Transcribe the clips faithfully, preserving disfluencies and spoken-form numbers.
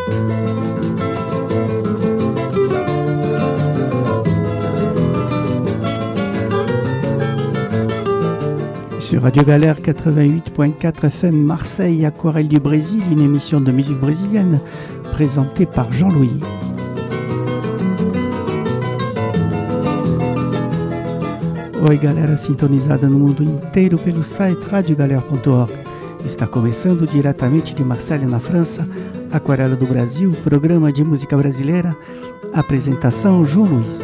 Sur Radio Galère quatre-vingt-huit point quatre F M Marseille, Aquarelle du Brésil, une émission de musique brésilienne présentée par Jean-Louis. Oi galera sintonizada no mundo inteiro pelo site radio galera ponto org. Está começando diretamente de Marseille, na França, Aquarela do Brasil, programa de música brasileira, apresentação João Luiz.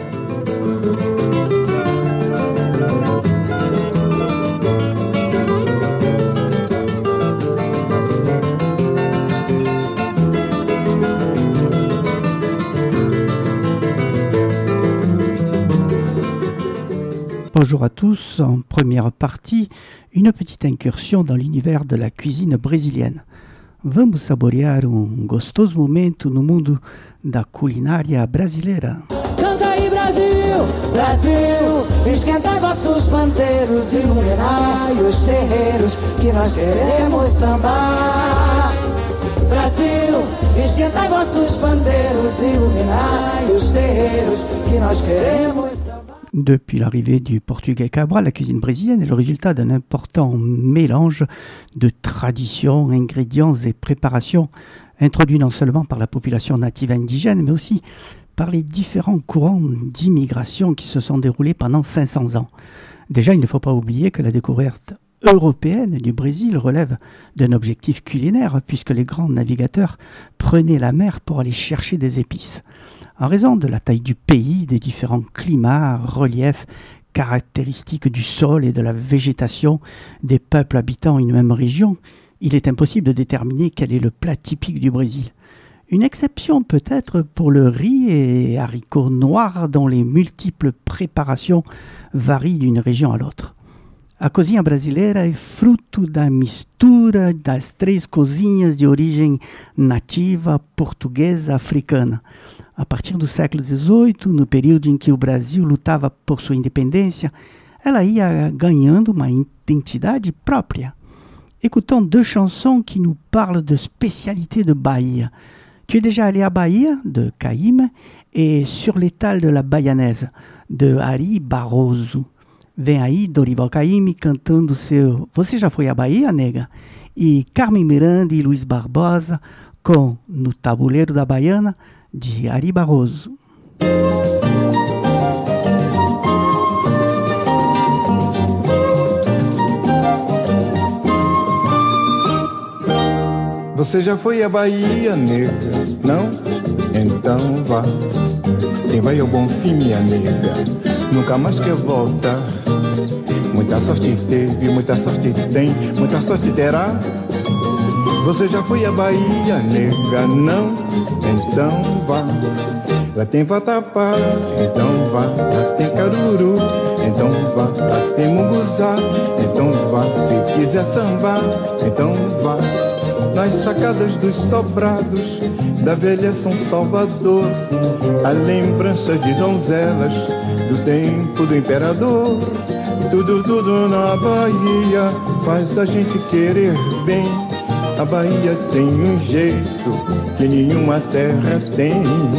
Bonjour à tous, en première partie, une petite incursion dans l'univers de la cuisine brésilienne. Vamos saborear um gostoso momento no mundo da culinária brasileira. Canta aí Brasil, Brasil, esquenta vossos pandeiros, iluminai os terreiros, que nós queremos sambar. Brasil, esquenta vossos pandeiros, iluminai os terreiros, que nós queremos sambar. Depuis l'arrivée du portugais Cabral, la cuisine brésilienne est le résultat d'un important mélange de traditions, ingrédients et préparations introduits non seulement par la population native indigène, mais aussi par les différents courants d'immigration qui se sont déroulés pendant cinq cents ans. Déjà, il ne faut pas oublier que la découverte européenne du Brésil relève d'un objectif culinaire, puisque les grands navigateurs prenaient la mer pour aller chercher des épices. En raison de la taille du pays, des différents climats, reliefs, caractéristiques du sol et de la végétation des peuples habitant une même région, il est impossible de déterminer quel est le plat typique du Brésil. Une exception peut-être pour le riz et haricots noirs dont les multiples préparations varient d'une région à l'autre. A cozinha brasileira é fruto da mistura das três cozinhas de origem nativa, portuguesa, africana. A partir do século dezoito, no período em que o Brasil lutava por sua indépendance, ela ia ganhando uma identidade própria. Écoutons deux chansons qui nous parlent de spécialités de Bahia. Tu es déjà allé à Bahia, de Caïm, et Sur l'étal de la Baianaise, de Ari Barroso. Vem aí Dorival Caymmi cantando seu Você já foi à Bahia, nega? E Carmen Miranda e Luiz Barbosa com No Tabuleiro da Baiana, de Ari Barroso. Você já foi à Bahia, nega? Não? Então vá. Quem vai ao Bonfim, minha nega, nunca mais quer voltar. Muita sorte teve, muita sorte tem, muita sorte terá. Você já foi à Bahia, nega? Não? Então vá. Lá tem vatapá, então vá. Lá tem caruru, então vá. Lá tem munguzá, então vá. Se quiser sambar, então vá. Nas sacadas dos sobrados da velha São Salvador, a lembrança de donzelas do tempo do imperador. Tudo, tudo na Bahia faz a gente querer bem. A Bahia tem um jeito que nenhuma terra tem.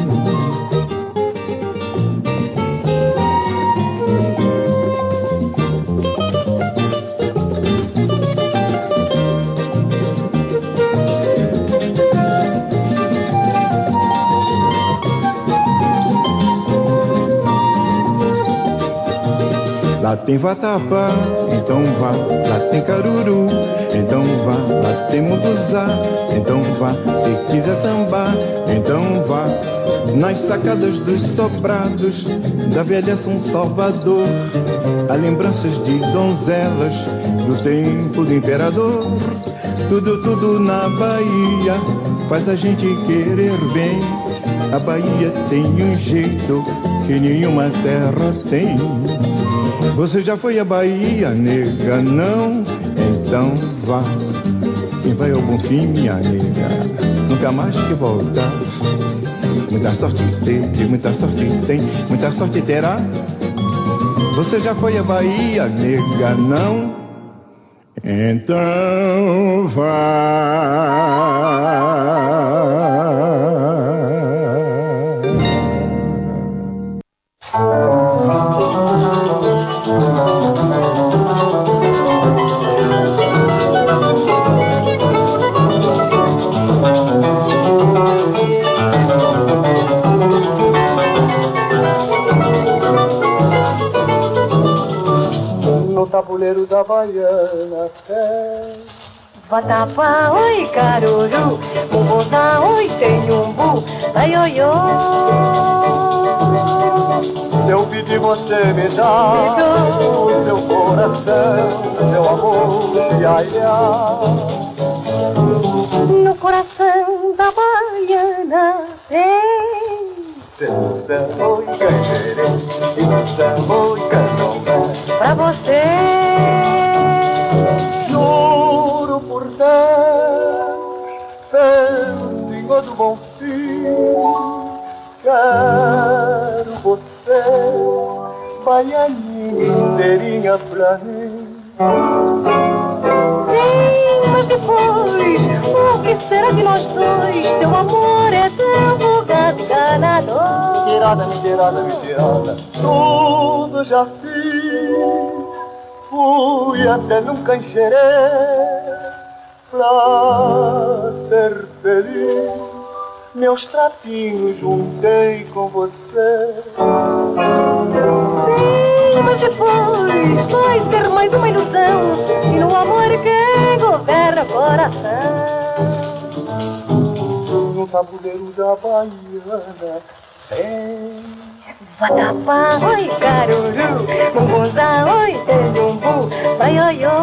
Lá tem vatapá, então vá. Lá tem caruru, então vá. Lá tem munguzá, então vá. Se quiser sambar, então vá. Nas sacadas dos sobrados da velha São Salvador, há lembranças de donzelas do tempo do imperador. Tudo, tudo na Bahia faz a gente querer bem. A Bahia tem um jeito que nenhuma terra tem. Você já foi à Bahia, nega? Não? Então vá. Quem vai ao Bonfim, minha nega, nunca mais que voltar. Muita sorte teve, muita sorte tem, muita sorte terá. Você já foi à Bahia, nega? Não? Então vá. tabuleiro da baiana tem. Vatapá, oi caruru, bumbuzá, oi tenhumbu, ai oi oi. Se eu pedir você me dá o seu coração, seu amor, ia, ia. No coração da baiana tem Samba e canjerê, e samba e candomblé. pra você. Juro por Deus, pelo Senhor do Bom Fim, quero você, baianinha inteirinha pra mim. Sim, mas depois, o que será de nós dois? Seu amor é tão vulgar, enganador. Mentirada, mentirada, mentirada, tudo já fiz. Fui até num canjerê pra ser feliz. Meus trapinhos juntei com você. Sim, mas depois vai ser mais uma ilusão. E no amor quem governa o coração. No tabuleiro da baiana tem. Vatapá, oi caruru, bumbuzá, oi tenhumbu, ai oi oi.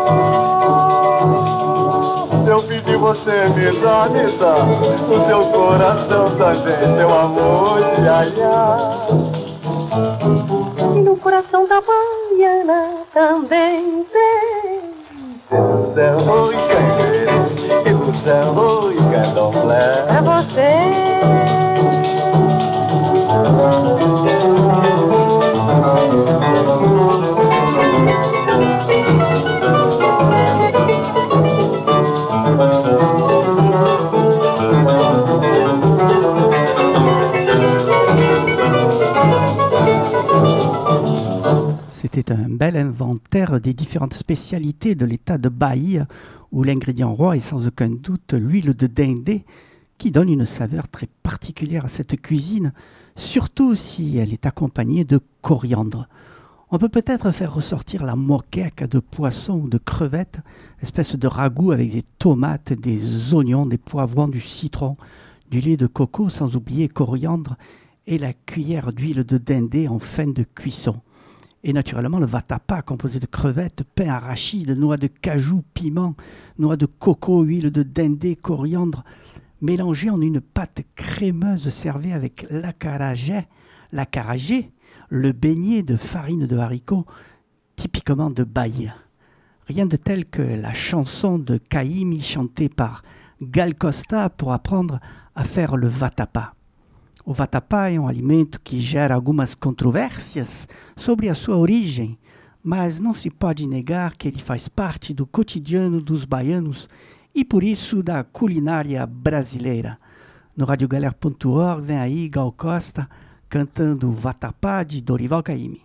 Se eu pedir você me dá, me dá o seu coração também, seu amor, ia, ia. E no coração da baiana também tem Samba e canjerê, e samba e candomblé. pra você. C'était un bel inventaire des différentes spécialités de l'état de Bahia, où l'ingrédient roi est sans aucun doute l'huile de dindé, qui donne une saveur très particulière à cette cuisine, surtout si elle est accompagnée de coriandre. On peut peut-être faire ressortir la moqueca de poisson ou de crevettes, espèce de ragoût avec des tomates, des oignons, des poivrons, du citron, du lait de coco, sans oublier coriandre, et la cuillère d'huile de dindé en fin de cuisson. Et naturellement le vatapá, composé de crevettes, pain arachide, noix de cajou, piment, noix de coco, huile de dindé, coriandre, mélangé en une pâte crémeuse servie avec l'acarajé, l'acarajé, le beignet de farine de haricots, typiquement de Bahia. Rien de tel que la chanson de Caymmi chantée par Gal Costa pour apprendre a faire le vatapá. O vatapá é um alimento que gera algumas controvérsias sobre a sua origem, mas não se pode negar que ele faz parte do cotidiano dos baianos e por isso da culinária brasileira. No radio galera ponto org vem aí Gal Costa cantando o vatapá de Dorival Caymmi.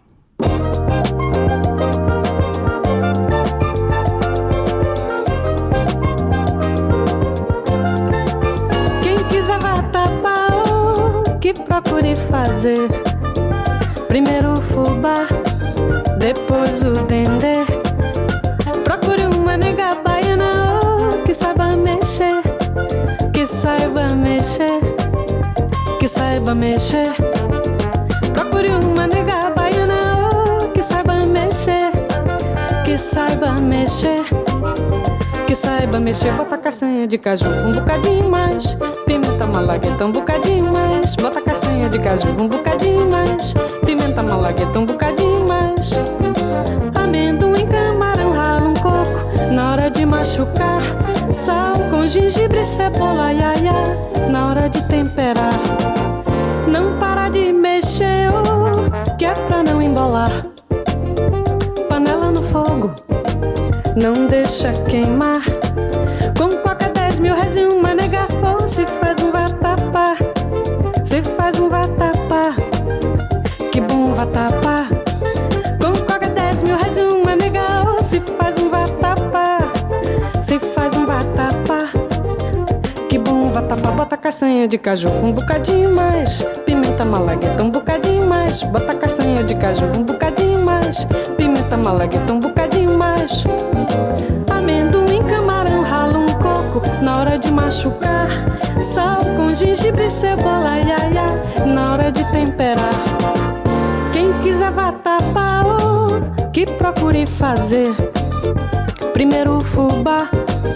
Que procure fazer primeiro o fubá, depois o dendê. Procure uma nega baiana oh, que saiba mexer, que saiba mexer, que saiba mexer. Procure uma nega baiana oh, que saiba mexer, que saiba mexer, que saiba mexer. Bota castanha de caju um bocadinho mais, pimenta malagueta um bocadinho mais. Bota castanha de caju um bocadinho mais, pimenta malagueta um bocadinho mais. Amendoim, camarão, rala um coco na hora de machucar. Sal com gengibre, cebola, iaia na hora de temperar. Não para de mexer, oh, que é pra não embolar. Panela no fogo, não deixa queimar. Com coca dez mil reais e uma nega, oh, se faz um vatapá, se faz um vatapá, que bom vatapá. Com coca dez mil reais e uma nega, oh, se faz um vatapá, se faz um vatapá, que bom vatapá. vatapá, bota castanha de caju, um bocadinho mais. Pimenta malagueta, um bocadinho mais. Bota castanha de caju, um bocadinho mais. Pimenta malagueta, um bocadinho mais. Amendoim, camarão, rala um coco na hora de machucar. Sal com gengibre e cebola, ia, ia, na hora de temperar. Quem quiser vatapá, oh, que procure fazer primeiro o fubá,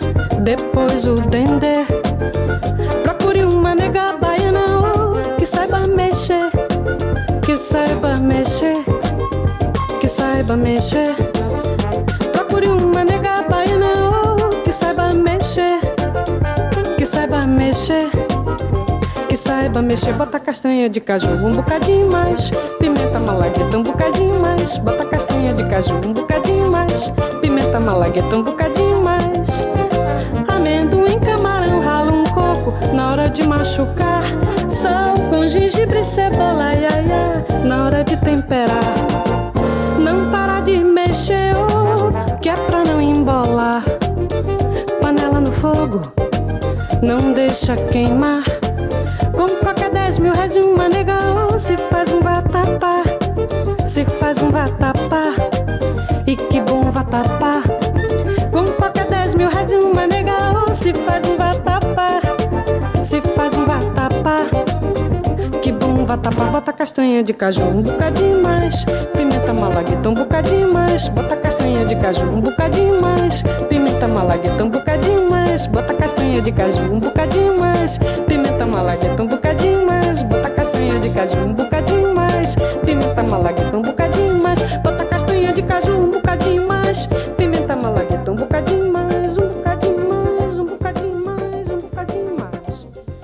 depois o dendê. Procure uma nega baiana, oh, que saiba mexer, que saiba mexer, que saiba mexer. Procure uma nega baiana, oh, que saiba mexer, que saiba mexer, que saiba mexer. Bota castanha de caju, um bocadinho mais. Pimenta malagueta, um bocadinho mais. Bota castanha de caju, um bocadinho mais. Pimenta malagueta, um bocadinho mais. Amendoim, camarão, rala um coco na hora de machucar. Sal com gengibre e cebola, ia, ia, na hora de temperar. Não para de mexer, oh, que é pra não embolar. Panela no fogo, não deixa queimar. Com qualquer dez mil reais uma nega, oh, se faz um vatapá, se faz um vatapá, e que bom vatapá. Com qualquer dez mil reais uma nega, oh, se faz um vatapá, se faz um vatapá, que bom vatapá. Bota castanha de caju, um bocadinho mais. Pimenta malagueta, um bocadinho mais. Bota castanha de caju, um bocadinho mais. Pimenta malagueta, um bocadinho mais. Bota castanha de caju, um bocadinho mais. Pimenta malagueta, um bocadinho mais. Bota castanha de caju, um bocadinho mais. Pimenta malagueta, um bocadinho mais. Bota castanha de caju, um bocadinho mais. Pimenta malagueta, um bocadinho mais. Um bocadinho mais, um bocadinho mais, um bocadinho mais.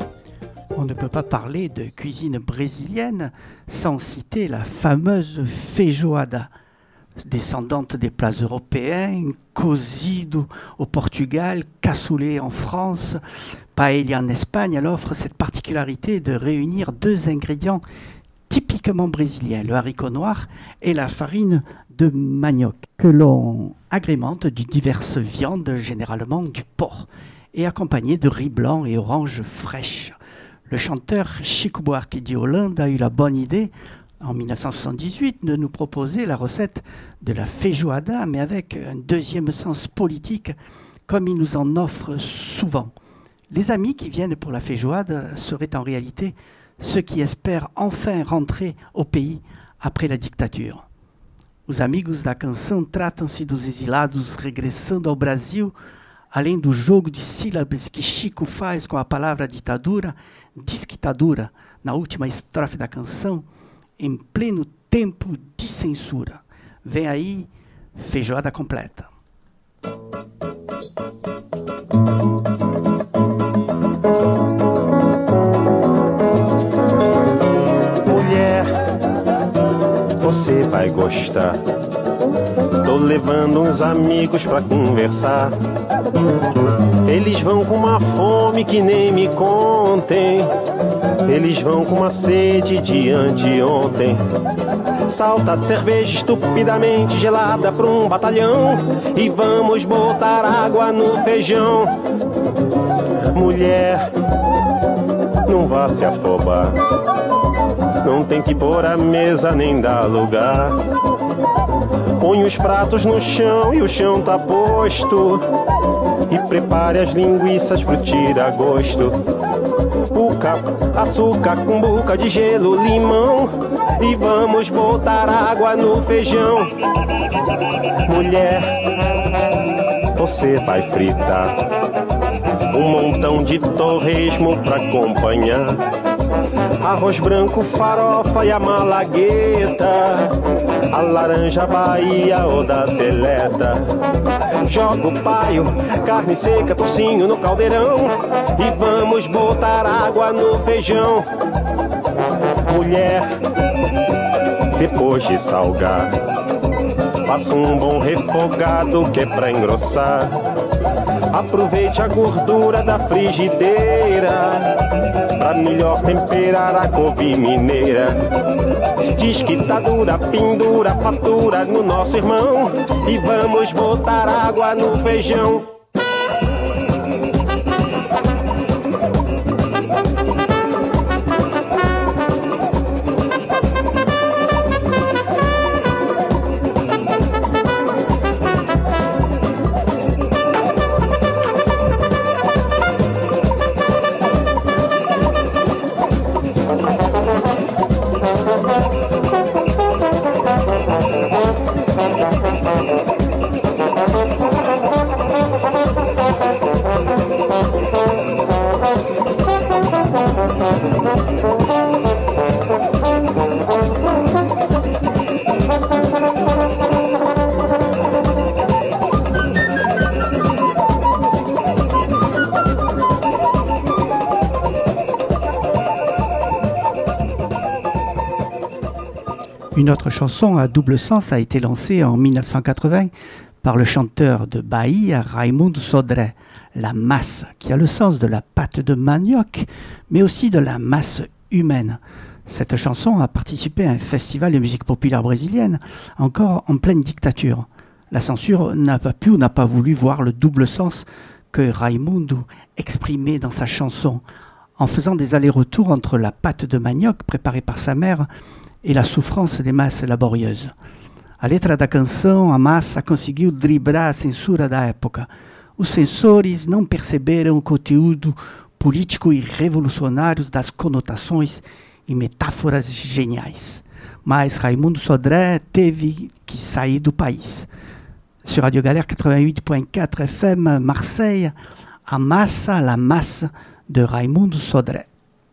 On ne peut pas parler de cuisine brésilienne sans citer la fameuse feijoada, descendante des plats européens, cozido au Portugal, cassoulet en France, paella en Espagne. Elle offre cette particularité de réunir deux ingrédients typiquement brésiliens, le haricot noir et la farine de manioc, que l'on agrémente de diverses viandes, généralement du porc, et accompagné de riz blanc et oranges fraîches. Le chanteur Chico Buarque de Holanda a eu la bonne idée en dix-neuf cent soixante-dix-huit de nous proposer la recette de la feijoada, mais avec un deuxième sens politique, comme il nous en offre souvent. Les amis qui viennent pour la feijoada seraient en réalité ceux qui espèrent enfin rentrer au pays après la dictature. Os amigos da canção tratam-se dos exilados regressando ao Brasil, além do jogo de sílabas que Chico faz com a palavra ditadura, disquitadura, na última estrofe da canção, em pleno tempo de censura. Vem aí, feijoada completa. Mulher, você vai gostar. Tô levando uns amigos pra conversar. Eles vão com uma fome que nem me contem. Eles vão com uma sede de anteontem. Salta cerveja estupidamente gelada pra um batalhão. E vamos botar água no feijão. Mulher, não vá se afobar. Não tem que pôr a mesa nem dar lugar. Põe os pratos no chão e o chão tá posto. E prepare as linguiças pro tira-gosto. Puca, açúcar, cumbuca de gelo, limão. E vamos botar água no feijão. Mulher, você vai fritar um montão de torresmo pra acompanhar. Arroz branco, farofa e a malagueta. A laranja Bahia ou da seleta. Joga o paio, carne seca, tocinho no caldeirão. E vamos botar água no feijão. Mulher, depois de salgar, faça um bom refogado que é pra engrossar. Aproveite a gordura da frigideira pra melhor temperar a couve mineira. Diz que tá dura, pendura, fatura no nosso irmão. E vamos botar água no feijão. Une autre chanson à double sens a été lancée en mille neuf cent quatre-vingts par le chanteur de Bahia, Raimundo Sodré, La masse, qui a le sens de la pâte de manioc, mais aussi de la masse humaine. Cette chanson a participé à un festival de musique populaire brésilienne, encore en pleine dictature. La censure n'a pas pu ou n'a pas voulu voir le double sens que Raimundo exprimait dans sa chanson, en faisant des allers-retours entre la pâte de manioc préparée par sa mère e la souffrance des masses laborieuses. A letra da canção, a massa conseguiu driblar a censura da época. Os censores não perceberam o conteúdo político e revolucionário das conotações e metáforas geniais. Mas Raimundo Sodré teve que sair do país. Sur Radio Galère quatre-vingt-huit point quatre F M Marseille, a massa, la masse de Raimundo Sodré.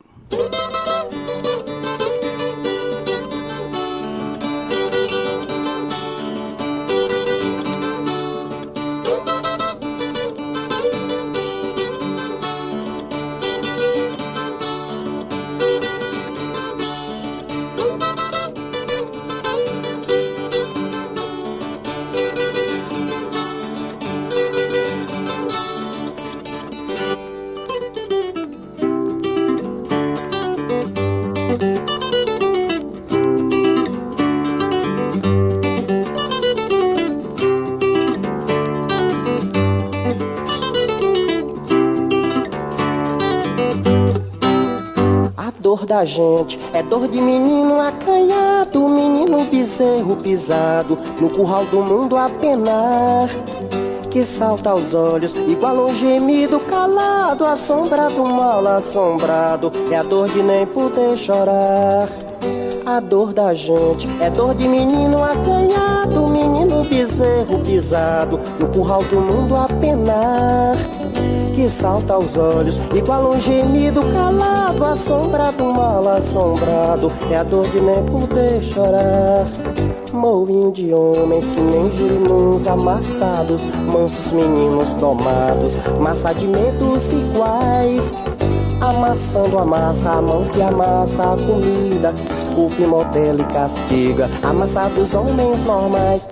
Da gente é dor de menino acanhado, menino bezerro pisado no curral do mundo a penar, que salta aos olhos igual um gemido calado, a sombra do mal assombrado, é a dor de nem poder chorar. A dor da gente é dor de menino acanhado, menino bezerro pisado no curral do mundo a penar, que salta aos olhos igual um gemido calado, a sombra do mal assombrado, é a dor de nem poder chorar. Moinho de homens que nem girinuns amassados, mansos meninos domados, massa de medos iguais, amassando a massa, a mão que amassa a comida, esculpe, modela e castiga, amassa dos homens normais.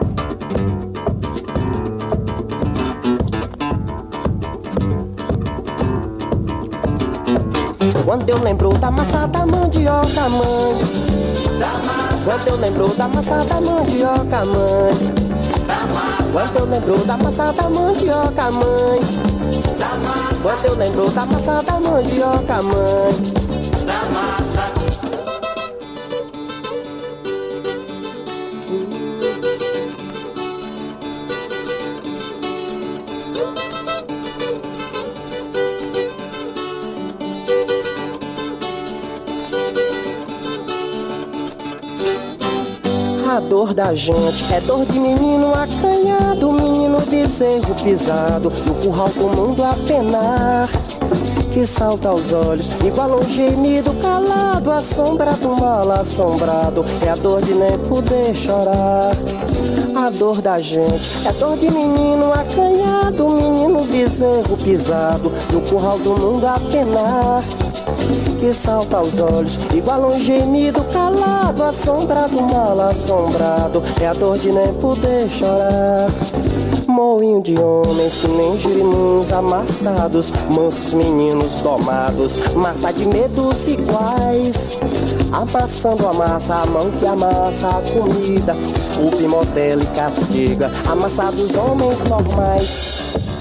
Quando eu lembro da massa da mandioca, mãe, quando eu lembro da massa da mandioca, mãe, quando eu lembro da massa da mandioca, mãe, quando eu lembro da massa da mandioca, mãe. A dor da gente é dor de menino acanhado, menino bezerro pisado no curral do mundo a penar, que salta aos olhos igual um gemido calado, a sombra do mal assombrado, é a dor de nem poder chorar. A dor da gente é dor de menino acanhado, menino bezerro pisado no curral do mundo a penar, que salta aos olhos igual um gemido calado, a sombra do mal assombrado, é a dor de nem poder chorar. Moinho de homens que nem girinuns amassados, mansos meninos domados, massa de medos iguais, amassando a massa, a mão que amassa a comida, esculpe, modela e castiga, amassa dos homens normais.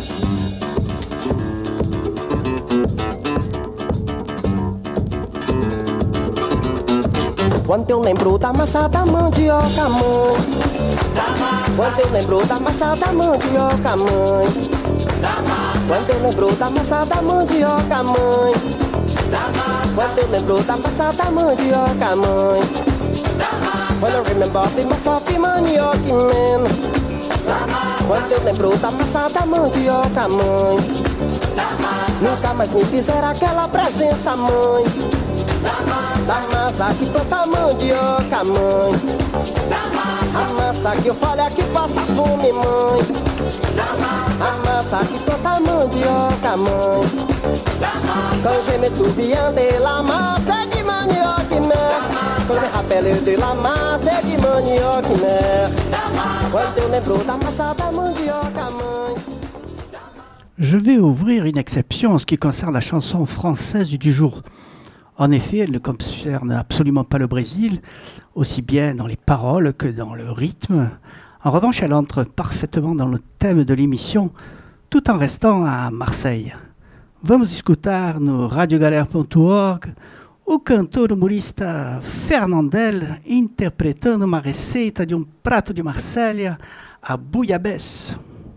Quando eu lembro da massa da mandioca, mãe, quando eu lembro da massa da mandioca, mãe, quando eu lembro da massa da mandioca, mãe, quando eu lembro da massa da mandioca, mãe, when I remember the massa of manioc, man, quando eu lembro da massa da mandioca, mãe, nunca mais me fizeram aquela presença, mãe, da massa que planta mandioca, mãe, a massa que eu falo é que passa fome, mãe, a massa que planta mandioca, mãe, quand je me souviens de la massa de manioc, mãe, quand me rappelle de la massa manioca e mer. Quando eu lembro da massa da mandioca, mãe. Je vais ouvrir une exception en ce qui concerne la chanson française du jour. En effet, elle ne concerne absolument pas le Brésil, aussi bien dans les paroles que dans le rythme. En revanche, elle entre parfaitement dans le thème de l'émission, tout en restant à Marseille. Vamos escutar no radiogalera ponto org o cantor humorista Fernandel interpretando uma receita de um prato de Marsella, a bouillabaisse.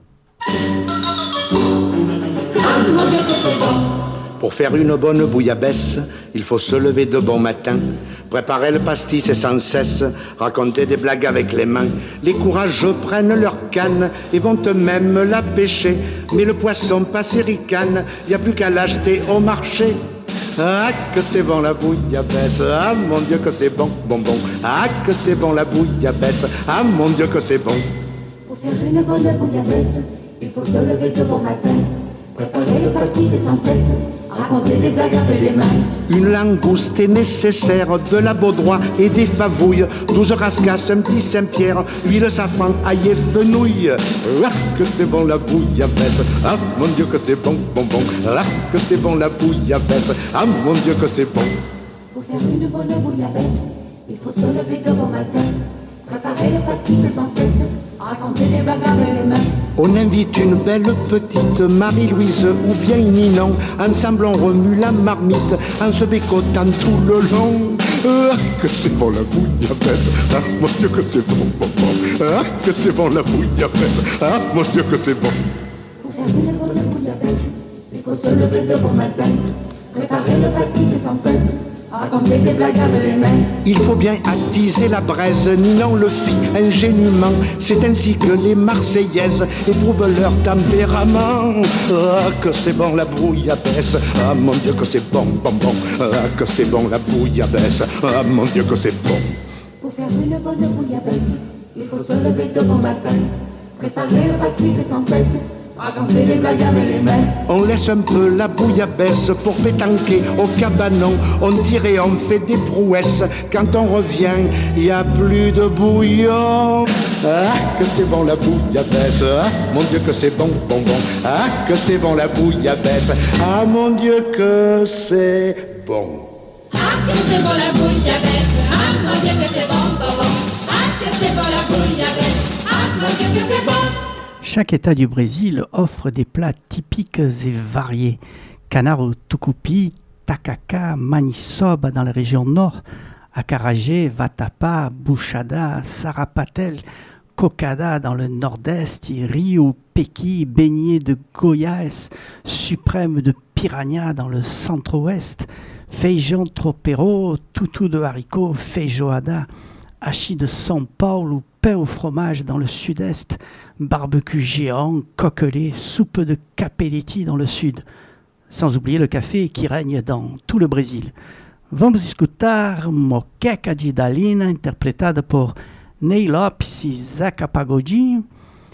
Pour faire une bonne bouillabaisse, il faut se lever de bon matin, préparer le pastis et sans cesse raconter des blagues avec les mains. Les courageux prennent leur canne et vont eux-mêmes la pêcher, mais le poisson passé ricane, y a plus qu'à l'acheter au marché. Ah que c'est bon la bouillabaisse, ah mon Dieu que c'est bon, bon bon. Ah que c'est bon la bouillabaisse, ah mon Dieu que c'est bon. Pour faire une bonne bouillabaisse, il faut se lever de bon matin, préparer le pastis et sans cesse raconter des blagues avec les mains. Une langouste est nécessaire, de la baudroie et des favouilles, douze rascasses, un petit Saint-Pierre, huile, safran, ail et fenouil. Ah que c'est bon la bouillabaisse, ah mon Dieu que c'est bon, bon bon. Ah que c'est bon la bouillabaisse, ah mon Dieu que c'est bon. Pour faire une bonne bouillabaisse, il faut se lever de bon matin, préparer le pastis sans cesse, raconter des blagues avec les mains. On invite une belle petite Marie-Louise ou bien Ninon. Ensemble on remue la marmite en se bécotant tout le long. Ah que c'est bon la bouillabaisse, ah mon Dieu que c'est bon, bon, bon. Ah que c'est bon la bouillabaisse, ah mon Dieu que c'est bon. Pour faire une bonne bouillabaisse, il faut se lever de bon matin, préparer le pastis sans cesse, raconter des blagues avec les mains. Il faut bien attiser la braise, Ninon le fit ingénument. C'est ainsi que les Marseillaises éprouvent leur tempérament. Ah que c'est bon la bouillabaisse, ah mon Dieu que c'est bon, bon, bon. Ah que c'est bon la bouillabaisse, ah mon Dieu que c'est bon. Pour faire une bonne bouillabaisse, il faut se lever de bon matin, préparer le pastis sans cesse, raconter des blagues avec les mains. On laisse un peu la bouillabaisse pour pétanquer au cabanon. On tire et on fait des prouesses. Quand on revient, il n'y a plus de bouillon. Ah, que c'est bon la bouillabaisse. Ah, mon Dieu que c'est bon, bon, bon. Ah, que c'est bon la bouillabaisse. Ah, mon Dieu que c'est bon. Ah, que c'est bon la bouillabaisse. Ah, mon Dieu que c'est bon, bon, bon. Ah, que c'est bon la bouillabaisse. Ah, mon Dieu que c'est bon. Chaque État du Brésil offre des plats typiques et variés. Canard au tucupi, tacacá, maniçoba dans la région nord, acarajé, vatapá, buchada, sarapatel, cocada dans le nord-est, et riz au pequi, beignet de goiás, suprême de piranha dans le centre-ouest, feijão tropeiro, toutou de haricots, feijoada, hachis de São Paulo, pain au fromage dans le sud-est, barbecue géant, coquelé, soupe de capelletti dans le sud. Sans oublier le café qui règne dans tout le Brésil. Vamos escutar Moqueca de Idalina, interpretada por Ney Lopes e Zeca Pagodinho,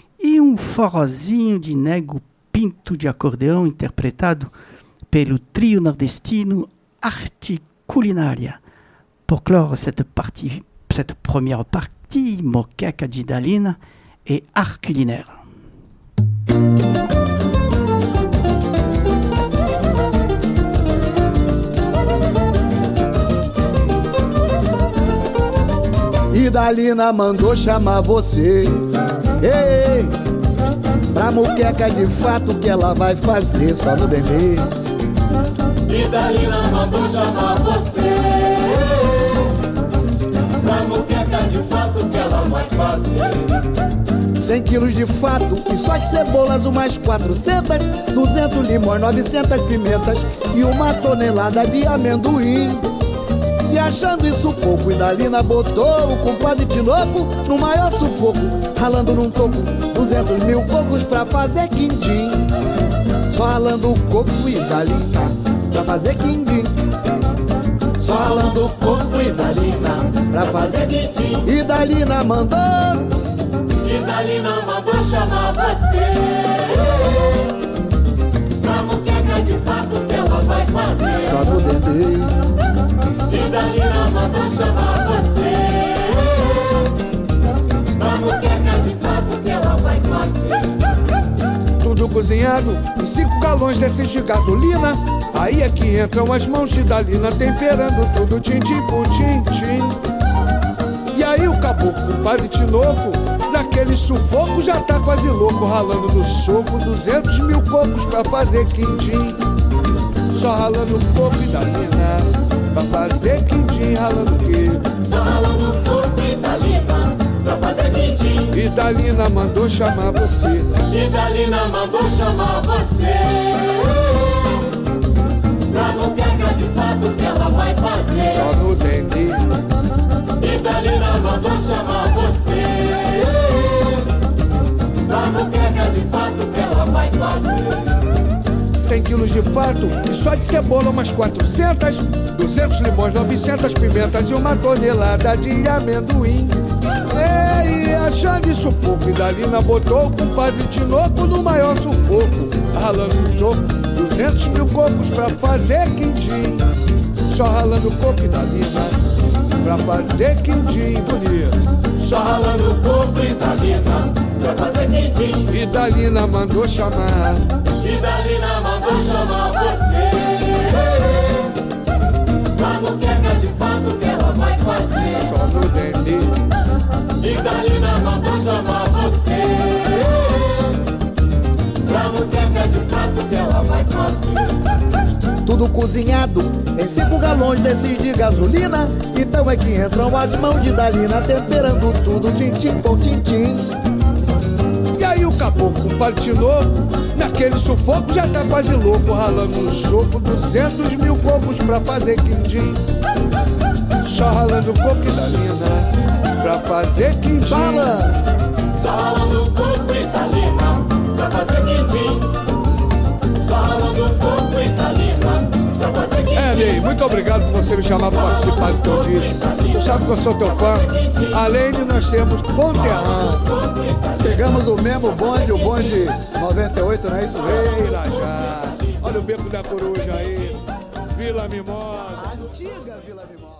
e um forrozinho de Nego Pinto de acordeão, interpretado pelo trio nordestino Arte Culinária. Pour clore cette partie, cette première partie, Moqueca de Idalina et art culinaire. Idalina mandou chamar você, ei, ei, pra moqueca de fato que ela vai fazer só no dendê. Idalina mandou chamar você, ei, ei, pra moqueca de fato que ela vai fazer. Cem quilos de fato e só de cebolas umas quatrocentas, duzentos limões, novecentas pimentas e uma tonelada de amendoim. E achando isso pouco, Idalina botou o compadre Tinoco no maior sufoco, ralando num toco duzentos mil cocos pra fazer quindim. Só ralando o coco, Idalina, pra fazer quindim. Só ralando o coco, Idalina, pra fazer quindim. Idalina mandou, Idalina mandou chamar você, pra moqueca de fato que ela vai fazer só no dendê. Idalina mandou chamar você, cozinhado em cinco galões desses de gasolina. Aí é que entram as mãos de Dalina, temperando tudo tintim por tintim. E aí o caboclo, o padre Tinoco, naquele sufoco já tá quase louco, ralando no soco duzentos mil cocos pra fazer quindim. Só ralando coco e Dalina, pra fazer quindim, ralando o quê? Só ralando coco e Dalina, pra fazer quindim. E Dalina mandou chamar você. E Dalina mandou chamar você, pra muqueca de fato que ela vai fazer. Só no dendê. E Dalina mandou chamar você, pra muqueca de fato que ela vai fazer. Cem quilos de fato e só de cebola umas quatrocentas, duzentos limões, novecentas pimentas e uma tonelada de amendoim. E achando isso pouco, e Dalina botou o compadre Tinoco no maior sufoco, ralando o toco, duzentos mil cocos pra fazer quindim. Só ralando coco e Dalina, pra fazer quindim bonito. Só ralando coco e Dalina, pra fazer quindim. E Dalina mandou chamar. E Dalina mandou chamar você, pra muqueca de fato que ela vai fazer. Só no dendê. E Dalina mandou chamar você, pra muqueca de fato que ela vai fazer. Tudo cozinhado em cinco galões desses de gasolina. Então é que entram as mãos de Dalina, temperando tudo tintim por tintim. E aí o caboclo patinou, naquele sufoco já tá quase louco, ralando no soco duzentos mil cocos pra fazer quindim. Só ralando coco e Dalina, pra fazer quindim. Fala! Só ralando coco e Dalina, pra fazer quindim. Só ralando coco e Dalina, pra fazer quindim. É, Ney, muito obrigado por você me chamar pra participar do teu disco. Tu sabe que eu sou teu fã. Além de nós temos Ponterrão. Pegamos o mesmo bonde, o bonde noventa e oito, não é isso? Ei, Lajá. Olha o Beco da Coruja aí. Vila Mimosa. Antiga Vila Mimosa.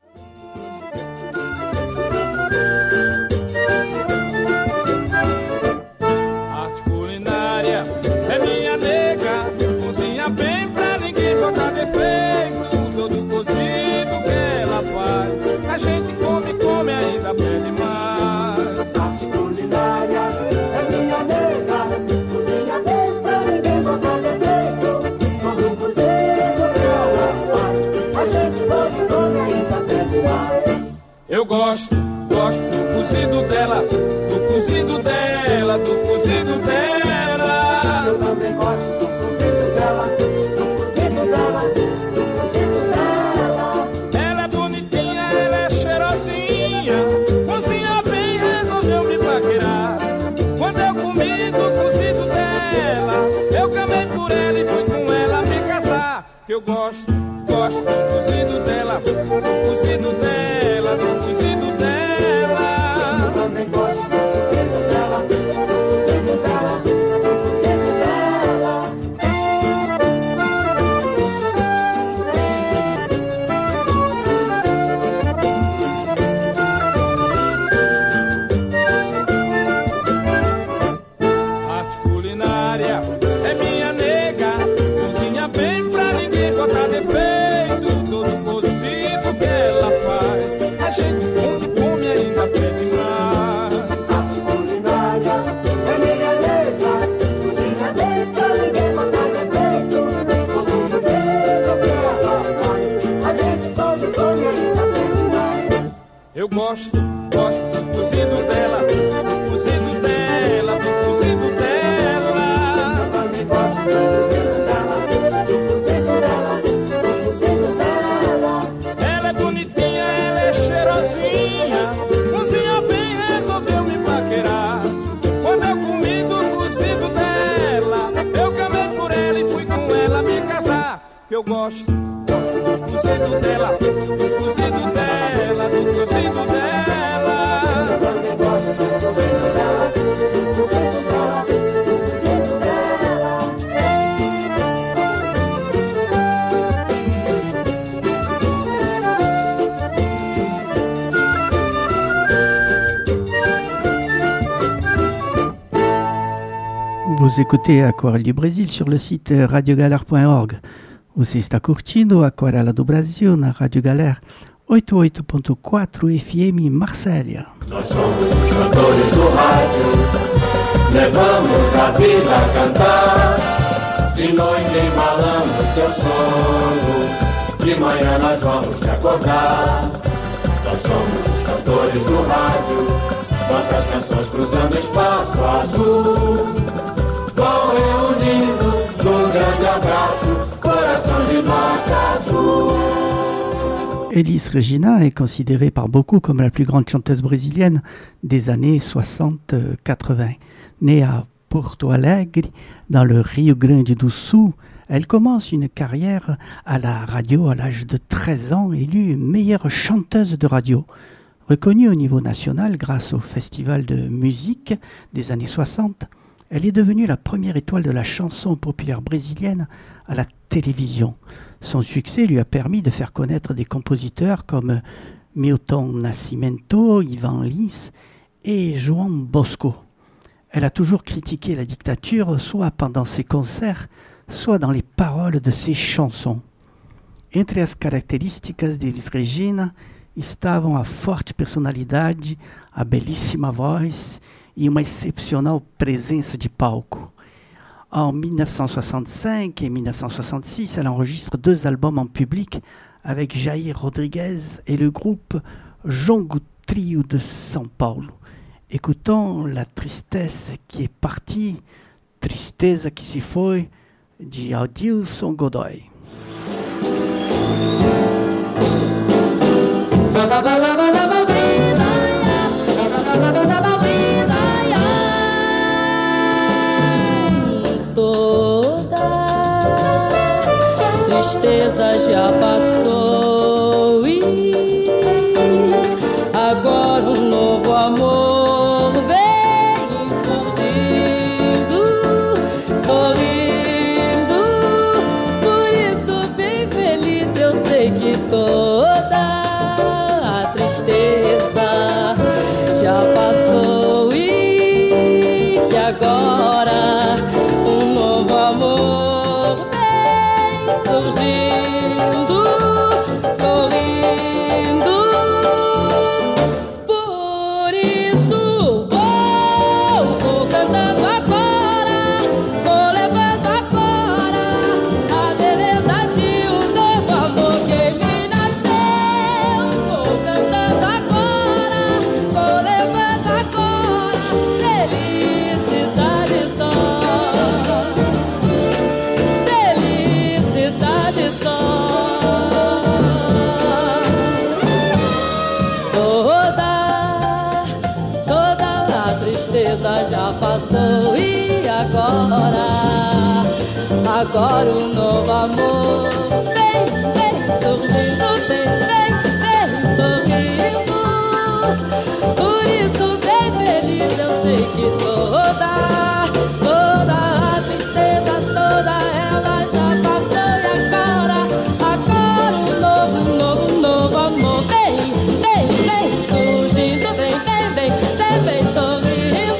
Arte culinária é minha nega, cozinha bem pra ninguém botar defeito. Todo cozido que ela faz, a gente come, come ainda pede mais. Arte culinária é minha nega, cozinha bem pra ninguém botar defeito. Todo cozido que ela faz, a gente come, come ainda pede mais. Eu gosto, gosto do cozido dela, do cozido dela, do cozido dela. Eu também gosto do cozido dela, do cozido dela, do cozido dela. Ela é bonitinha, ela é cheirosinha, cozinha bem, resolveu me paquerar. Quando eu comi do cozido dela, eu camei por ela e fui com ela me casar. Eu gosto, gosto do cozido dela, do cozido dela, do cozido dela. Eu também gosto do cozido dela, do cozido dela, do cozido dela. Arte culinária é minha nega, cozinha bem pra ninguém botar defeito. Todo cozido que ela faz, a gente come, come ainda pede mais. Arte culinária é minha nega, cozinha bem pra ninguém botar defeito. Todo cozido que ela faz, a gente come, come ainda pede mais. Eu gosto, gosto do cozido dela, do cozido dela, do cozido dela. Eu também gosto do cozido dela, do cozido dela, do cozido dela. Ela é bonitinha, ela é cheirosinha, cozinha bem, resolveu me paquerar. Quando eu comi do cozido dela, eu camei por ela e fui com ela me casar. Eu gosto, gosto do cozido dela, do cozido dela, do cozido dela. Eu também gosto do cozido dela, do cozido dela, do cozido dela. Vous écoutez Aquarela do Brasil sur le site radio galère ponto org. Você está curtindo Aquarela do Brasil na Rádio Galera oitenta e oito ponto quatro F M Marsella. Nós somos os cantores do rádio, levamos a vida a cantar. De noite embalamos teu sono, de manhã nós vamos te acordar. Nós somos os cantores do rádio, nossas canções cruzando espaço azul, vão reunindo num grande abraço, coração de nota azul. Elis Regina est considérée par beaucoup comme la plus grande chanteuse brésilienne des années soixante quatre-vingts. Née à Porto Alegre, dans le Rio Grande do Sul, elle commence une carrière à la radio à l'âge de treize ans, élue meilleure chanteuse de radio. Reconnue au niveau national grâce au festival de musique des années soixante, elle est devenue la première étoile de la chanson populaire brésilienne à la télévision. Son succès lui a permis de faire connaître des compositeurs comme Milton Nascimento, Ivan Lins et João Bosco. Elle a toujours critiqué la dictature, soit pendant ses concerts, soit dans les paroles de ses chansons. Entre as características de Elis Regina estavam a forte personalidade, a belíssima voz e uma excepcional presença de palco. En dix-neuf cent soixante-cinq et dix-neuf cent soixante-six, elle enregistre deux albums en public avec Jair Rodrigues et le groupe Jongo Trio de São Paulo. Écoutons La Tristesse qui est partie, Tristeza que se foi, de Adilson Godoy. Toda tristeza já passou e agora um novo amor vem surgindo, sorrindo. Por isso bem feliz eu sei que toda a tristeza já passou e que agora um novo amor vem surgindo, sorrindo. Por isso vou, vou cantando agora, vou levando agora a beleza de um novo amor que me nasceu. Vou cantando agora, vou levando agora felicidade só, felicidade só. Toda, toda a tristeza já passou e agora, agora um novo amor vem, vem sorrindo, vem, vem, vem sorrindo. Por isso bem feliz eu sei que toda, toda a tristeza, toda ela já passou e agora, agora um novo, novo, novo amor vem, vem, vem surgindo, vem, vem, vem, vem, vem sorrindo.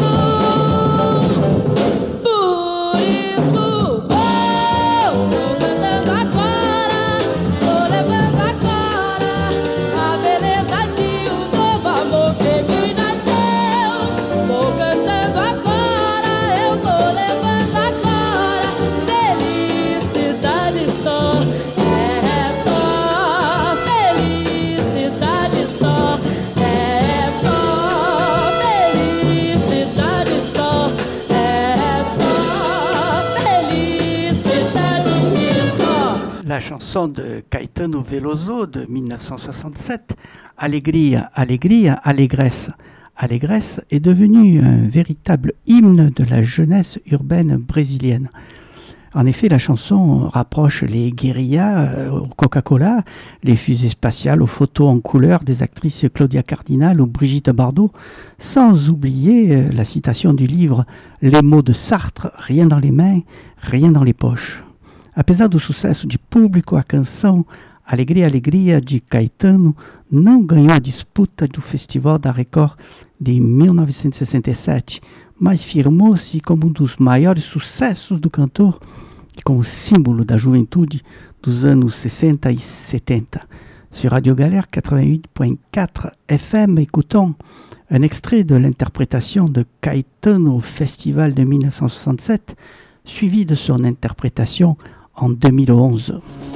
Por isso vou, vou cantando agora, vou levando agora a beleza de um novo amor que me nasceu. Vou cantando agora, eu vou levando agora felicidade só, é só felicidade só, é só felicidade só, é só felicidade só. La chanson de Caetano Veloso de dix-neuf cent soixante-sept, Alegria, Alegria, Allégresse. Allégresse est devenue un véritable hymne de la jeunesse urbaine brésilienne. En effet, la chanson rapproche les guérillas euh, au Coca-Cola, les fusées spatiales aux photos en couleur des actrices Claudia Cardinal ou Brigitte Bardot, sans oublier euh, la citation du livre Les mots de Sartre, rien dans les mains, rien dans les poches. Apesar do sucesso de público, a canção Alegria, Alegria de Caetano não ganhou a disputa do Festival da Record de mil novecentos e sessenta e sete, mas firmou-se como um dos maiores sucessos do cantor e como símbolo da juventude dos anos sessenta e setenta. Sur Radio Galère quatre-vingt-huit point quatre F M, écoutons un extrait de l'interprétation de Caetano au Festival de mille neuf cent soixante-sept, suivi de son interprétation en deux mille onze.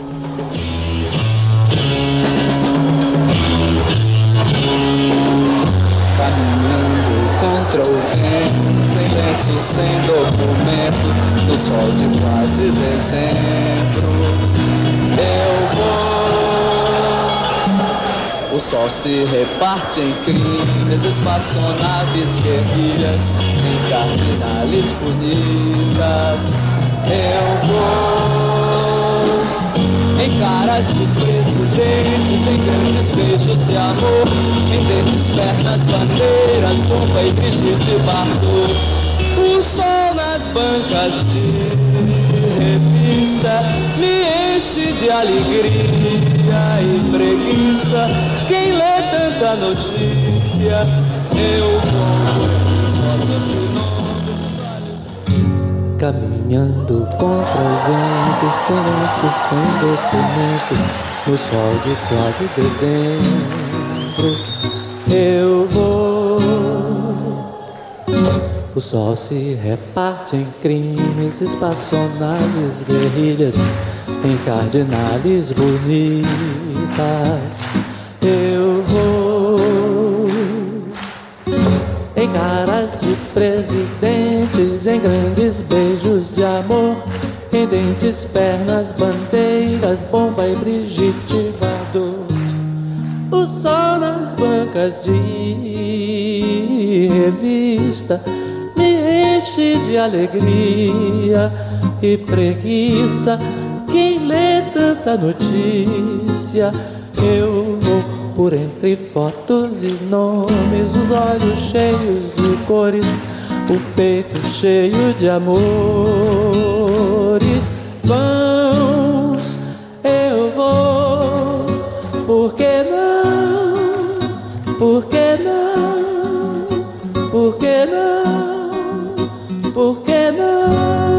Caminhando contra o vento, sem lenço, sem documento, no sol de quase dezembro, eu vou. O sol se reparte em crimes, espaçonaves, guerrilhas, em cardinales bonitas, eu vou. Em caras de presidentes, em grandes beijos de amor, em dentes, pernas, bandeiras, bomba e Brigitte Bardot. O sol nas bancas de revista me enche de alegria e preguiça. Quem lê tanta notícia, eu vou, fotos e nomes nos olhos. Caminhando contra o vento, sem lenço, sem documento, no sol de quase dezembro, eu vou. O sol se reparte em crimes, espaçonaves, guerrilhas, em cardinales bonitas, eu vou. Em caras de presidentes, em grandes beijos de amor, em dentes, pernas, bandeiras, bomba e Brigitte Bardot. O sol nas bancas de revista me enche de alegria e preguiça. Quem lê tanta notícia, eu vou por entre fotos e nomes, os olhos cheios de cores, o peito cheio de amores. Vamos, eu vou, por que não, por que não, por que não, por que não?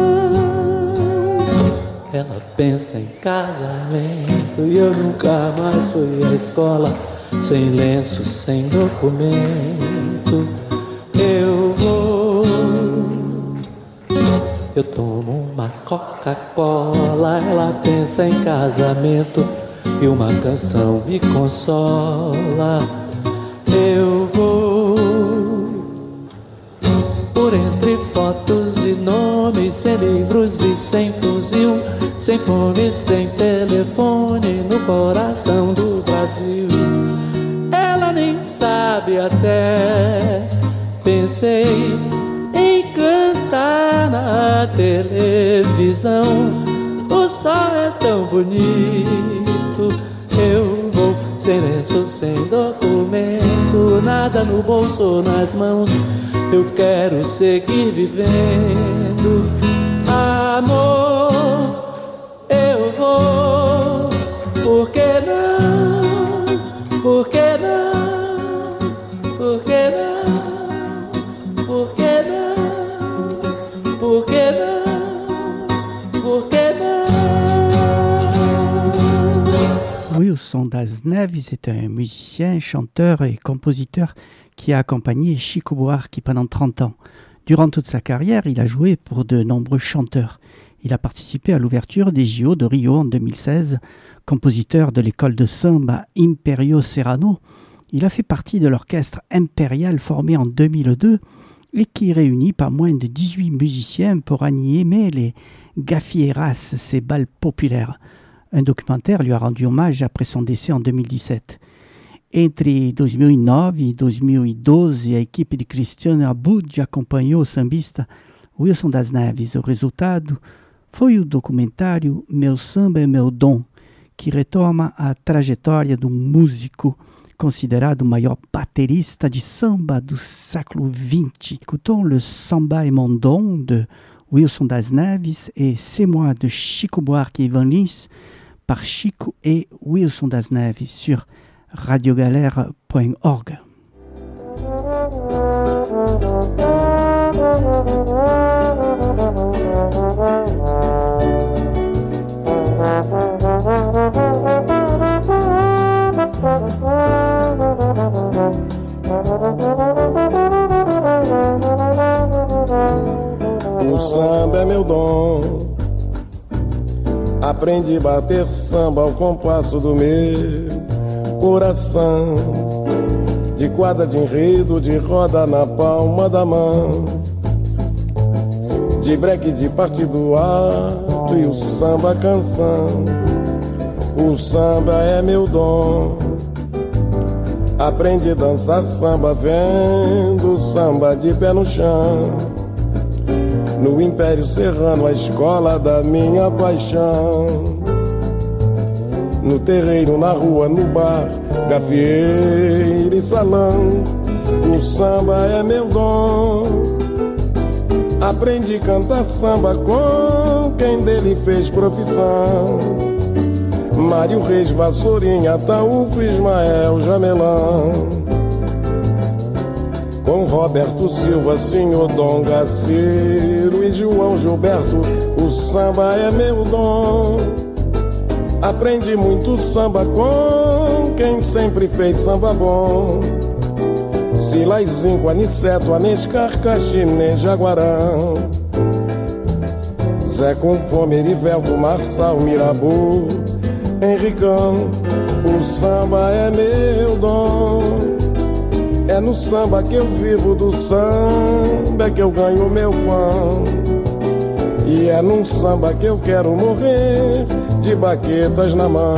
Ela pensa em casamento e eu nunca mais fui à escola, sem lenço, sem documento, eu vou. Eu tomo uma Coca-Cola, ela pensa em casamento e uma canção me consola, eu vou. Por entre fotos e nomes, sem livros e sem fuzil, sem fome, sem telefone, no coração do Brasil. Ela nem sabe até, pensei em cantar na televisão. O sol é tão bonito, eu vou sem lenço, sem documento, nada no bolso ou nas mãos. Eu quero seguir vivendo, amor, eu vou. Por que não, por que não, por que não, por que não, por que não, por que não? Wilson das Neves est un musicien, chanteur et compositeur qui a accompagné Chico Buarque pendant trente ans. Durant toute sa carrière, il a joué pour de nombreux chanteurs. Il a participé à l'ouverture des J O de Rio en deux mille seize, compositeur de l'école de samba Imperio Serrano. Il a fait partie de l'orchestre impérial formé en deux mille deux et qui réunit pas moins de dix-huit musiciens pour animer les Gafieras, ces bals populaires. Un documentaire lui a rendu hommage après son décès en deux mille dix-sept. Entre dois mil e nove e dois mil e doze, a equipe de Cristiano Abud acompanhou o sambista Wilson das Neves. O resultado foi o documentário Meu Samba é Meu Dom, que retoma a trajetória do músico considerado o maior baterista de samba do século vinte. Écoutons le Samba est mon don de Wilson das Neves et C'est moi de Chico Buarque et Ivan Lins par Chico et Wilson das Neves sur radio galère point org. O samba é meu dom. Aprendi a bater samba ao compasso do meu coração. De quadra de enredo, de roda na palma da mão, de breque de partido alto e o samba canção. O samba é meu dom. Aprendi a dançar samba vendo samba de pé no chão. No Império Serrano, a escola da minha paixão. No terreiro, na rua, no bar, gafieira e salão. O samba é meu dom. Aprendi a cantar samba com quem dele fez profissão. Mário Reis, Vassourinha, Ataúfo, Ismael, Jamelão. Com Roberto Silva, Senhor Dom Gaceiro e João Gilberto, o samba é meu dom. Aprendi muito samba com quem sempre fez samba bom. Silaizinho, Aniceto, Anescar, Caxinê, Jaguarão. Zé com Fome, Erivelto, Marçal, Mirabu, Henricão. O samba é meu dom. É no samba que eu vivo, do samba é que eu ganho meu pão. E é num samba que eu quero morrer, de baquetas na mão.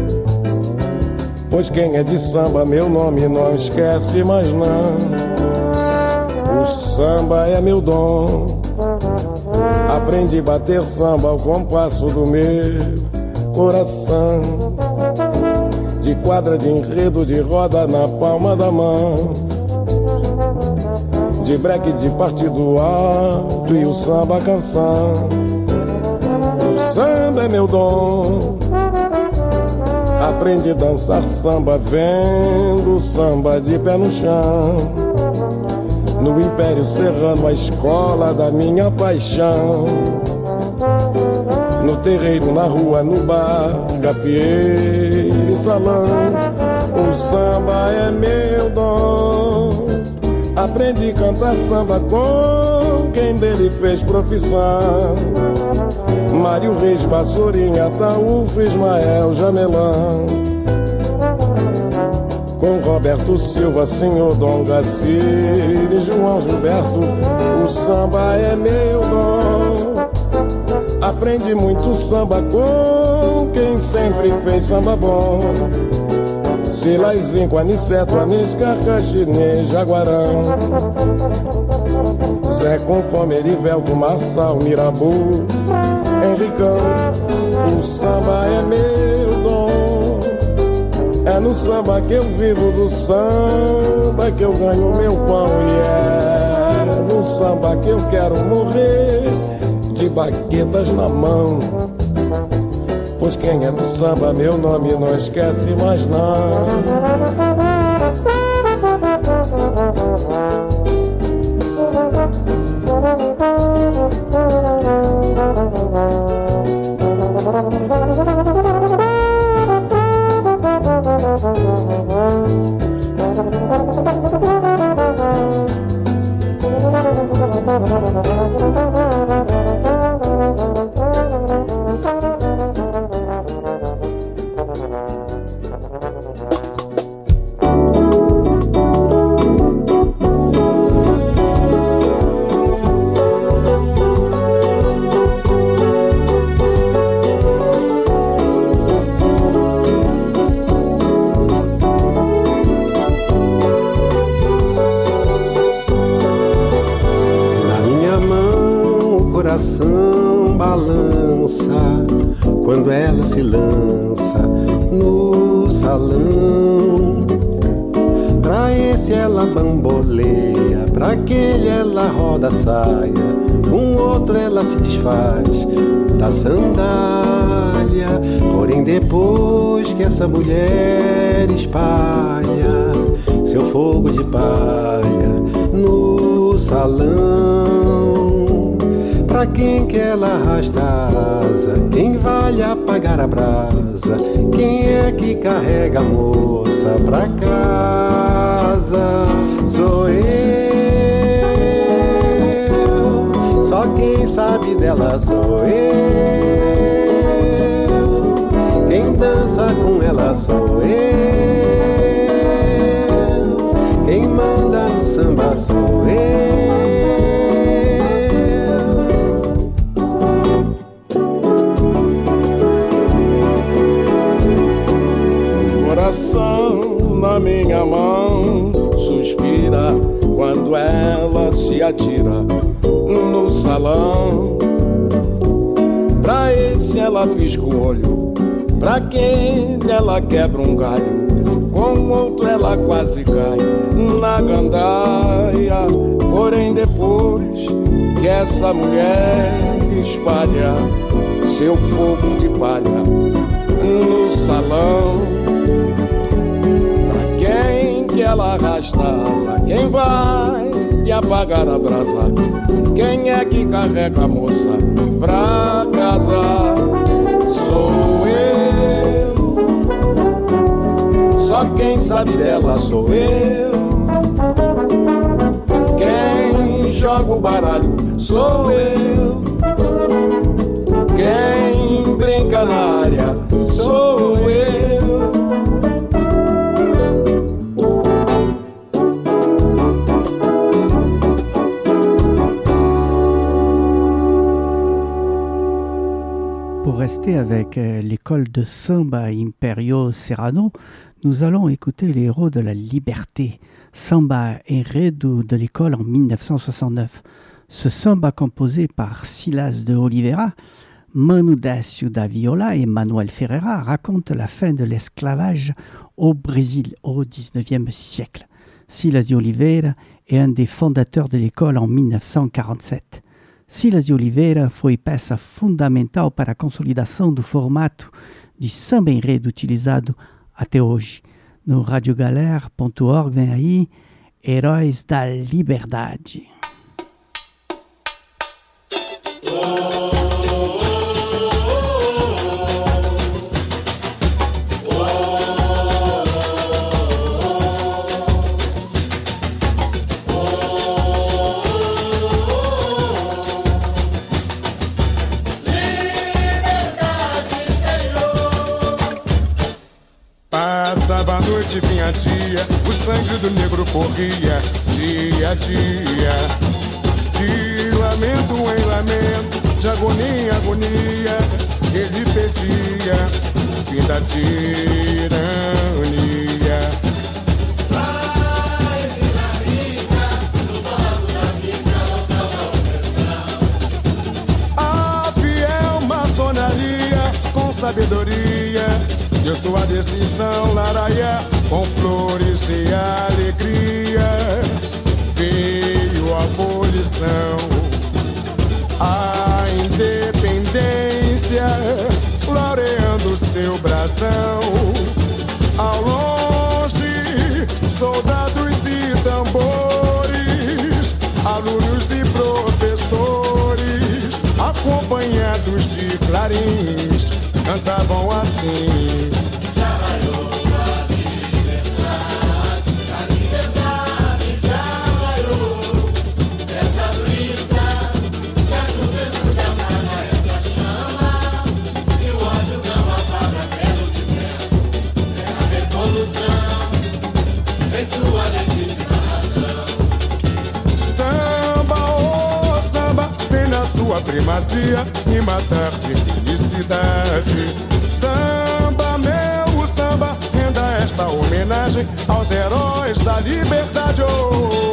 Pois quem é de samba, meu nome não esquece mais não. O samba é meu dom. Aprendi a bater samba ao compasso do meu coração. De quadra de enredo, de roda na palma da mão, de breque de partido alto e o samba canção. O samba é meu dom. Aprendi a dançar samba vendo samba de pé no chão. No Império Serrano, a escola da minha paixão. No terreiro, na rua, no bar, gafieira e salão. O samba é meu dom. Aprendi a cantar samba com quem dele fez profissão. Mário Reis, Vassourinha, Ataúfo, Ismael, Jamelão. Com Roberto Silva, Senhor Dom Gaceiro e João Gilberto, o samba é meu dom. Aprendi muito samba com quem sempre fez samba bom. Silaizinho, Aniceto, Anescar, Caxinê, Jaguarão. Zé com Fome, Erivelto, Marçal, Mirabu, Henricão. O samba é meu dom. É no samba que eu vivo, do samba que eu ganho meu pão. E é no samba que eu quero morrer, de baquetas na mão. Pois quem é do samba, meu nome não esquece mais não. Quando ela se lança no salão, pra esse ela bamboleia, pra aquele ela roda a saia, com outro ela se desfaz da sandália. Porém depois que essa mulher espalha seu fogo de palha no salão, pra pra quem que ela arrasta a asa? Quem vale apagar a brasa? Quem é que carrega a moça pra casa? Sou eu, só quem sabe dela sou eu, quem dança com ela sou eu, quem manda no samba sou eu. Coração na minha mão suspira quando ela se atira no salão. Pra esse ela pisca o olho, pra quem ela quebra um galho, com o outro ela quase cai na gandaia. Porém depois que essa mulher espalha seu fogo de palha no salão, ela arrasta a asa, quem vai e apagar a brasa? Quem é que carrega a moça pra casa? Sou eu, só quem sabe dela sou eu, quem joga o baralho sou eu, quem brinca na área sou eu. Rester avec l'école de Samba Imperio Serrano, nous allons écouter les héros de la liberté, Samba Enredo de l'école en mille neuf cent soixante-neuf. Ce samba composé par Silas de Oliveira, Manu Décio da Viola et Manuel Ferreira raconte la fin de l'esclavage au Brésil au dix-neuvième siècle. Silas de Oliveira est un des fondateurs de l'école en mille neuf cent quarante-sept. Silas de Oliveira foi peça fundamental para a consolidação do formato de samba enredo utilizado até hoje. No radiogalera ponto org vem aí Heróis da Liberdade. A noite vinha dia, o sangue do negro corria dia a dia, de lamento em lamento, de agonia em agonia, ele pedia o fim da tirania. A fiel maçonaria com sabedoria deu sua decisão, laraia, com flores e alegria. Veio a abolição, a independência, floreando seu brasão. Ao longe, soldados e tambores, alunos e professores, acompanhados de clarins, cantavam assim. Já raiou a liberdade, a liberdade já raiou. Essa brisa que a juventude apaga essa chama, e o ódio não apaga credo de preço. É a revolução em sua legítima razão. Samba, oh samba, vem na sua primazia e matar de felicidade. Samba, meu samba, renda esta homenagem aos heróis da liberdade. Oh.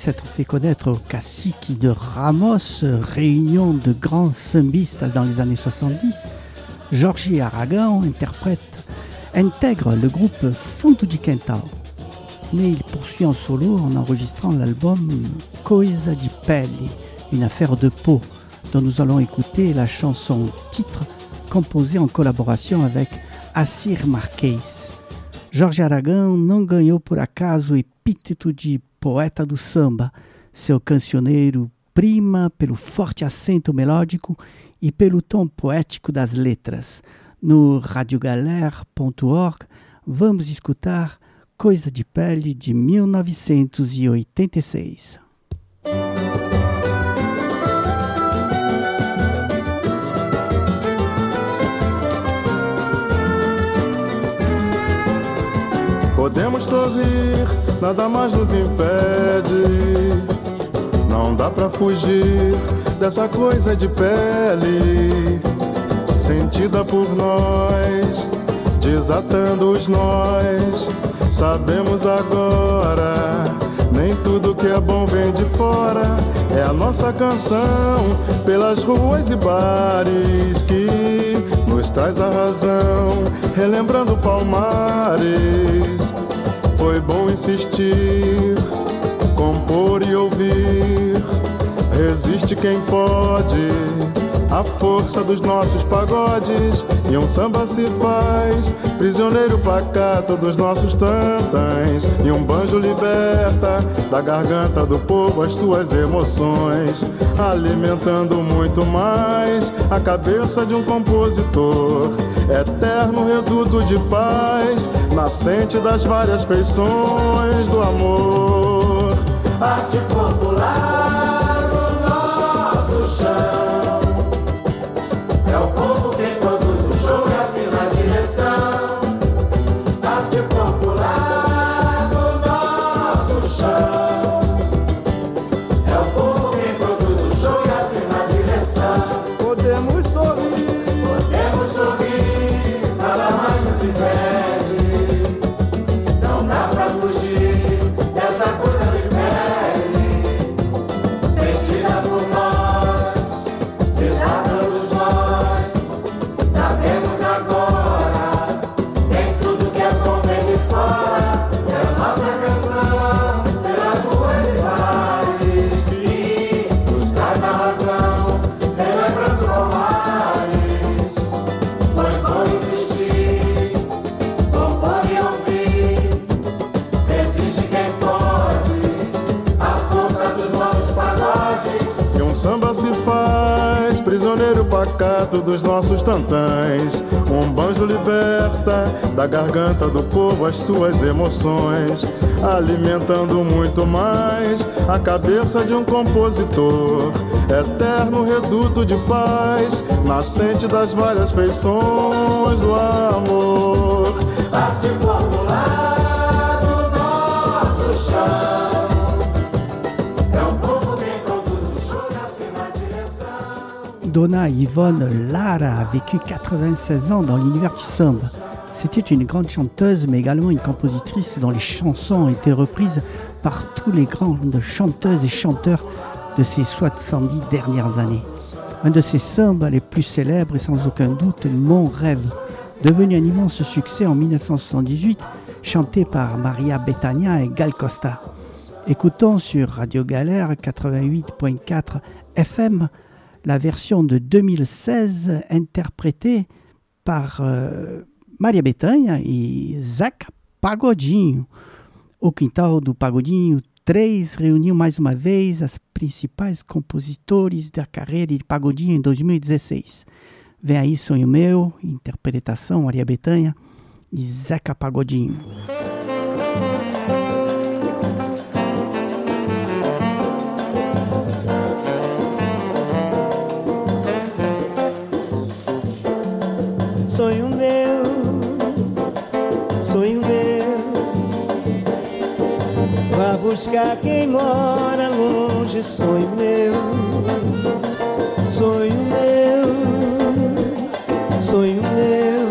s'être fait connaître au Cacique de Ramos, réunion de grands sambistes dans les années soixante-dix, Jorge Aragão interprète, intègre le groupe Fundo de Quintal. Mais il poursuit en solo en enregistrant l'album Coisa de Pele, une affaire de peau, dont nous allons écouter la chanson titre composée en collaboration avec Assir Marques. Jorge Aragão não ganhou por acaso o epíteto de poeta do samba. Seu cancioneiro prima pelo forte acento melódico e pelo tom poético das letras. No radiogalère ponto org vamos escutar Coisa de Pele de mil novecentos e oitenta e seis. Podemos sorrir, nada mais nos impede. Não dá pra fugir dessa coisa de pele, sentida por nós, desatando os nós. Sabemos agora, nem tudo que é bom vem de fora. É a nossa canção pelas ruas e bares que nos traz a razão, relembrando Palmares. Foi bom insistir, compor e ouvir. Resiste quem pode à força dos nossos pagodes. E um samba se faz prisioneiro pacato dos nossos tantãs. E um banjo liberta da garganta do povo as suas emoções, alimentando muito mais a cabeça de um compositor. Eterno reduto de paz, nascente das várias feições do amor. Arte popular no nosso chão, é o povo quem produz o show e assina a direção. Arte popular no nosso chão, é o povo quem produz o show e assina a direção. Podemos sorrir, podemos sorrir, nada mais nos impede. Não dá pra fugir dessa coisa de pele, sentida por nós, desatando os nós. Sabemos agora, nem tudo que é bom vem de fora. É a nossa canção pelas ruas e bares que nos traz a razão, relembrando Palmares. Foi bom insistir, compor e ouvir. Resiste quem pode à força dos nossos pagodes. E um samba se faz prisioneiro pacato dos nossos tantãs. Um banjo liberta da garganta do povo as suas emoções, alimentando muito mais a cabeça de um compositor. Eterno reduto de paz, nascente das várias feições do amor. Arte popular do nosso chão, é o povo quem produz o show e assina a direção. Dona Yvonne Lara a vécu quatre-vingt-seize ans dans l'univers du samba. C'était une grande chanteuse, mais également une compositrice dont les chansons ont été reprises par tous les grandes chanteuses et chanteurs de ces soixante-dix dernières années. Un de ses sambas les plus célèbres est sans aucun doute Mon rêve, devenu un immense succès en mille neuf cent soixante-dix-huit, chanté par Maria Bethânia et Gal Costa. Écoutons sur Radio Galère quatre-vingt-huit virgule quatre F M la version de deux mille seize interprétée par euh, Maria Bethânia e Zeca Pagodinho. O Quintal do Pagodinho três reuniu mais uma vez as principais compositores da carreira de Pagodinho em dois mil e dezesseis. Vem aí Sonho Meu, interpretação Maria Bethânia e Zeca Pagodinho. Sonho meu, sonho meu, vá buscar quem mora longe. Sonho meu, sonho meu, sonho meu,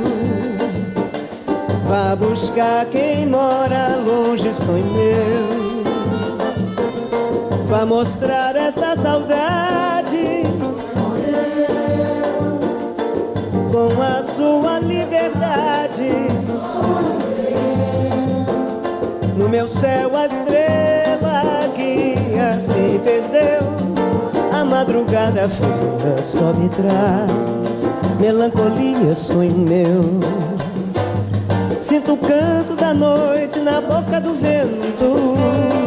vá buscar quem mora longe. Sonho meu, vai mostrar essa saudade com a sua liberdade. No meu céu a estrela guia se perdeu. A madrugada fria só me traz melancolia, sonho meu. Sinto o canto da noite na boca do vento,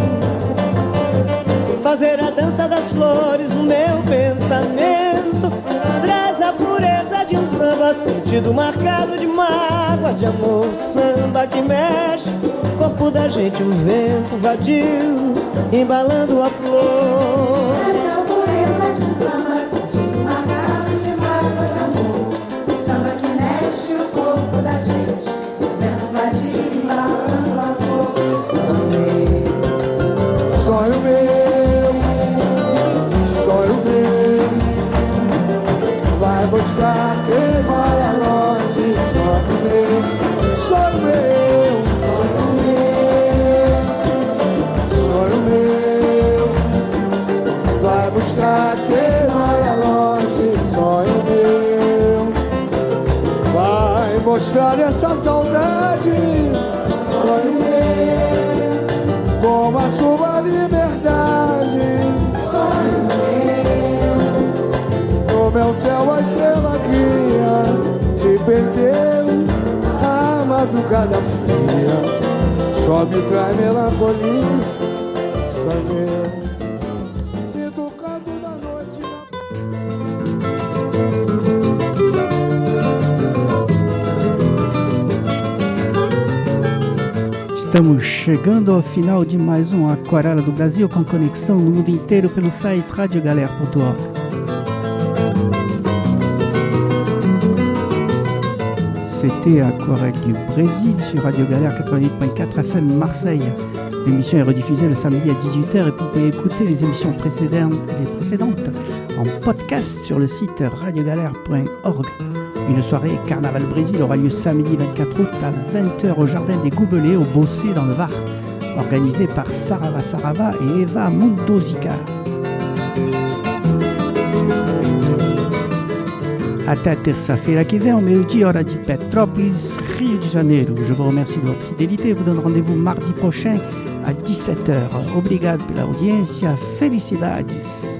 fazer a dança das flores no meu pensamento. Traz a pureza de um samba, sentido marcado de mágoas de amor. Samba que mexe o corpo da gente, o vento vadio embalando a flor. Traz a pureza de um samba, sentido marcado de mágoas de amor. Samba que mexe o corpo da gente, o vento vadio embalando a flor. Sonho meu, sonho meu, sonho meu, vai buscar quem mora longe. Sonho meu, sonho meu, sonho meu, vai buscar quem mora longe. Sonho meu, vai mostrar essa saudade. Sonho meu, como a sua liberdade. sonho meu, No meu céu a estrela guia se perdeu. A madrugada fria só me traz melancolia. Sonho, sinto o canto da noite. Estamos chegando ao final de mais um Aquarela do Brasil, com conexão no mundo inteiro pelo site radio galère ponto org. C'était Aquarelle du Brésil sur Radio Galère quatre-vingt-huit point quatre F M Marseille. L'émission est rediffusée le samedi à dix-huit heures et vous pouvez écouter les émissions précédentes, les précédentes en podcast sur le site radio galère point org. Une soirée Carnaval Brésil aura lieu samedi vingt-quatre août à vingt heures au Jardin des Gobelets au Bossé dans le Var, organisée par Sarava Sarava et Eva Mundosica. Até terça-feira que vem, ao meio-dia, hora de Petrópolis, Rio de Janeiro. Je vous remercie de votre fidélité et vous donne rendez-vous mardi prochain à dix-sept heures. Obrigado pela audiência. Felicidades!